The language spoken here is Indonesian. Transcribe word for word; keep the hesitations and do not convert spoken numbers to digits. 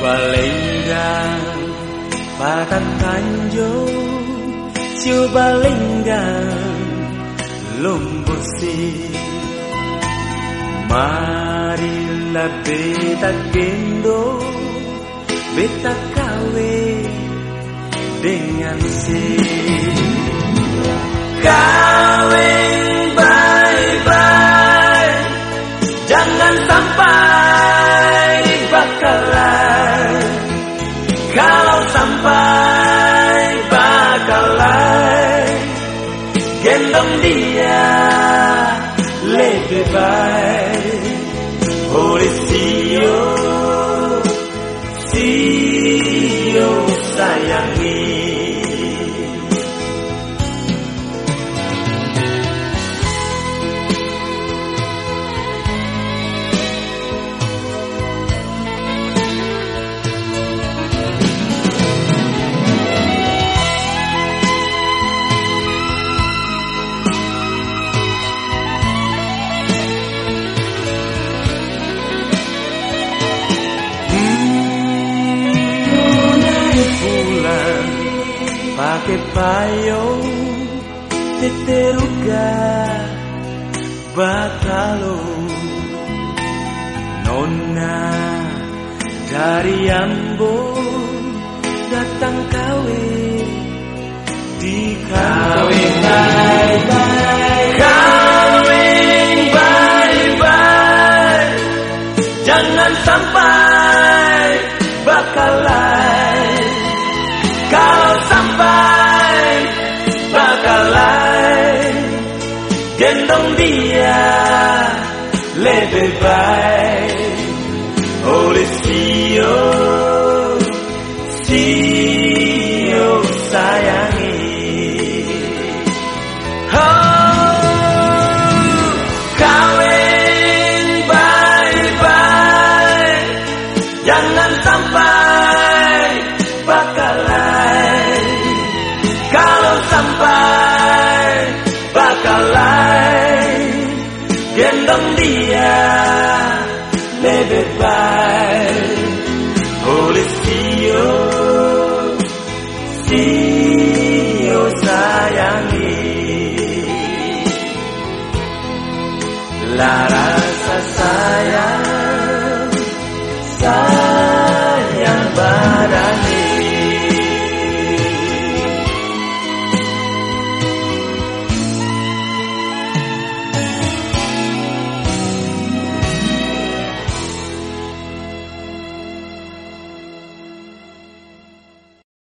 balenggang Patan Tanjung Siu balenggang Lumbusi Marilah beta gendong beta kawin dengan si kawin bye-bye, jangan sampai bakalan. Kalau sampai bakalan, gendong dia lebih baik. Oleh sio, sio sayangi. Pakai payung teteruga bakalo nona dari Ambon datang kawin di kawin bye bye kawin bye bye jangan sampai bakalan. Kalau sampai bakalan, gendong dia lebih baik. Oleh sio, sio sayangi. Oh, kawin bye-bye, jangan sampai bakalan. Kalau sampai bakalan, gendong dia lebih baik. Oleh sio, sio sayangi. Lara